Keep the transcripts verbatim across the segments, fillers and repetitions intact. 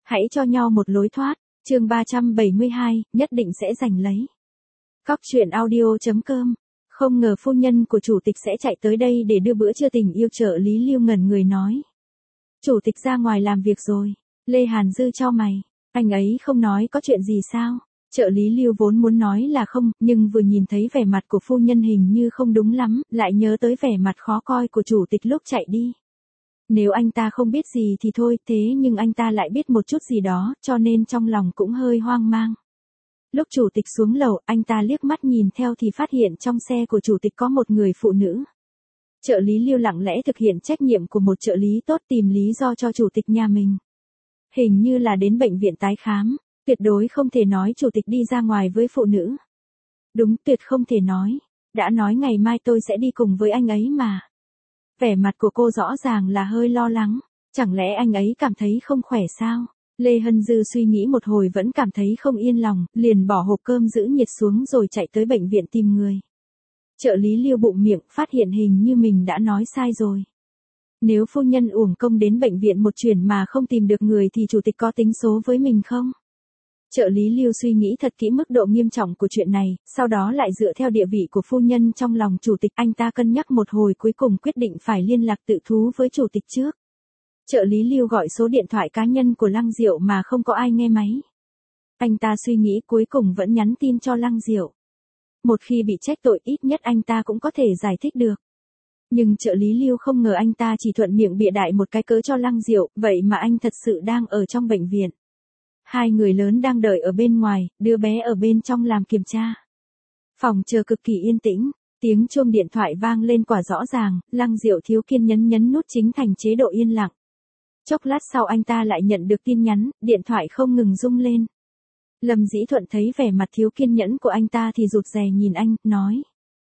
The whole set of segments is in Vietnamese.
Hãy cho nhau một lối thoát. Chương ba trăm bảy mươi hai, nhất định sẽ giành lấy. Cóc truyện audio chấm com. Không ngờ phu nhân của chủ tịch sẽ chạy tới đây để đưa bữa trưa tình yêu. Trợ lý Lưu ngẩn người nói. Chủ tịch ra ngoài làm việc rồi. Lê Hàn Dư chau mày. Anh ấy không nói có chuyện gì sao? Trợ lý Lưu vốn muốn nói là không, nhưng vừa nhìn thấy vẻ mặt của phu nhân hình như không đúng lắm, lại nhớ tới vẻ mặt khó coi của chủ tịch lúc chạy đi. Nếu anh ta không biết gì thì thôi, thế nhưng anh ta lại biết một chút gì đó, cho nên trong lòng cũng hơi hoang mang. Lúc chủ tịch xuống lầu, anh ta liếc mắt nhìn theo thì phát hiện trong xe của chủ tịch có một người phụ nữ. Trợ lý Lưu lặng lẽ thực hiện trách nhiệm của một trợ lý tốt, tìm lý do cho chủ tịch nhà mình. Hình như là đến bệnh viện tái khám, tuyệt đối không thể nói chủ tịch đi ra ngoài với phụ nữ. Đúng, tuyệt không thể nói. Đã nói ngày mai tôi sẽ đi cùng với anh ấy mà. Vẻ mặt của cô rõ ràng là hơi lo lắng. Chẳng lẽ anh ấy cảm thấy không khỏe sao? Lê Hân Dư suy nghĩ một hồi vẫn cảm thấy không yên lòng, liền bỏ hộp cơm giữ nhiệt xuống rồi chạy tới bệnh viện tìm người. Trợ lý Lưu bụng miệng, phát hiện hình như mình đã nói sai rồi. Nếu phu nhân uổng công đến bệnh viện một chuyến mà không tìm được người thì chủ tịch có tính số với mình không? Trợ lý Lưu suy nghĩ thật kỹ mức độ nghiêm trọng của chuyện này, sau đó lại dựa theo địa vị của phu nhân trong lòng chủ tịch, anh ta cân nhắc một hồi cuối cùng quyết định phải liên lạc tự thú với chủ tịch trước. Trợ lý Lưu gọi số điện thoại cá nhân của Lăng Diệu mà không có ai nghe máy. Anh ta suy nghĩ cuối cùng vẫn nhắn tin cho Lăng Diệu. Một khi bị trách tội ít nhất anh ta cũng có thể giải thích được. Nhưng trợ lý Lưu không ngờ anh ta chỉ thuận miệng bịa đại một cái cớ cho Lăng Diệu, vậy mà anh thật sự đang ở trong bệnh viện. Hai người lớn đang đợi ở bên ngoài, đứa bé ở bên trong làm kiểm tra. Phòng chờ cực kỳ yên tĩnh, tiếng chuông điện thoại vang lên quả rõ ràng, Lăng Diệu thiếu kiên nhẫn nhấn nút chính thành chế độ yên lặng. Chốc lát sau anh ta lại nhận được tin nhắn, điện thoại không ngừng rung lên. Lâm Dĩ Thuận thấy vẻ mặt thiếu kiên nhẫn của anh ta thì rụt rè nhìn anh, nói.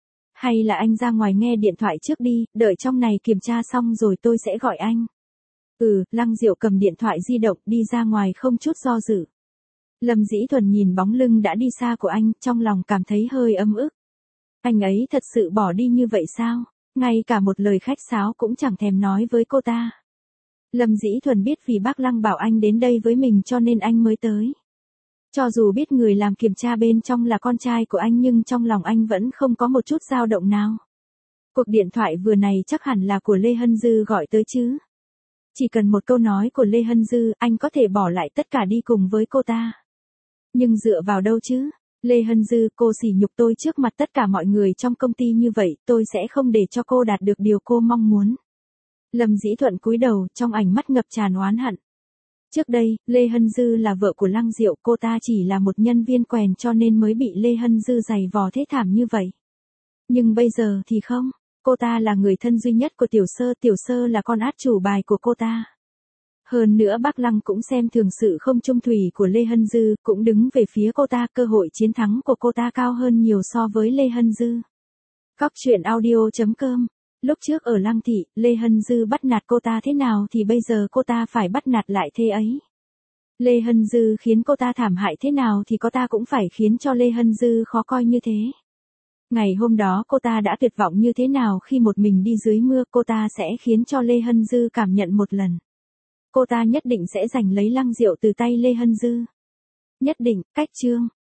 Hay là anh ra ngoài nghe điện thoại trước đi, đợi trong này kiểm tra xong rồi tôi sẽ gọi anh. Ừ, Lăng Diệu cầm điện thoại di động đi ra ngoài không chút do dự. Lâm Dĩ Thuần nhìn bóng lưng đã đi xa của anh, trong lòng cảm thấy hơi ấm ức. Anh ấy thật sự bỏ đi như vậy sao? Ngay cả một lời khách sáo cũng chẳng thèm nói với cô ta. Lâm Dĩ Thuần biết vì bác Lăng bảo anh đến đây với mình cho nên anh mới tới. Cho dù biết người làm kiểm tra bên trong là con trai của anh nhưng trong lòng anh vẫn không có một chút dao động nào. Cuộc điện thoại vừa này chắc hẳn là của Lê Hân Dư gọi tới chứ. Chỉ cần một câu nói của Lê Hân Dư, anh có thể bỏ lại tất cả đi cùng với cô ta. Nhưng dựa vào đâu chứ? Lê Hân Dư, cô sỉ nhục tôi trước mặt tất cả mọi người trong công ty như vậy, tôi sẽ không để cho cô đạt được điều cô mong muốn. Lâm Dĩ Thuận cúi đầu, trong ánh mắt ngập tràn oán hận. Trước đây, Lê Hân Dư là vợ của Lăng Diệu, cô ta chỉ là một nhân viên quèn cho nên mới bị Lê Hân Dư giày vò thế thảm như vậy. Nhưng bây giờ thì không. Cô ta là người thân duy nhất của Tiểu Sơ, Tiểu Sơ là con át chủ bài của cô ta. Hơn nữa bác Lăng cũng xem thường sự không trung thủy của Lê Hân Dư, cũng đứng về phía cô ta, cơ hội chiến thắng của cô ta cao hơn nhiều so với Lê Hân Dư. Cóc truyện audio chấm com. Lúc trước ở Lăng Thị, Lê Hân Dư bắt nạt cô ta thế nào thì bây giờ cô ta phải bắt nạt lại thế ấy. Lê Hân Dư khiến cô ta thảm hại thế nào thì cô ta cũng phải khiến cho Lê Hân Dư khó coi như thế. Ngày hôm đó cô ta đã tuyệt vọng như thế nào khi một mình đi dưới mưa, cô ta sẽ khiến cho Lê Hân Dư cảm nhận một lần. Cô ta nhất định sẽ giành lấy Lăng Diệu từ tay Lê Hân Dư. Nhất định, cách chương.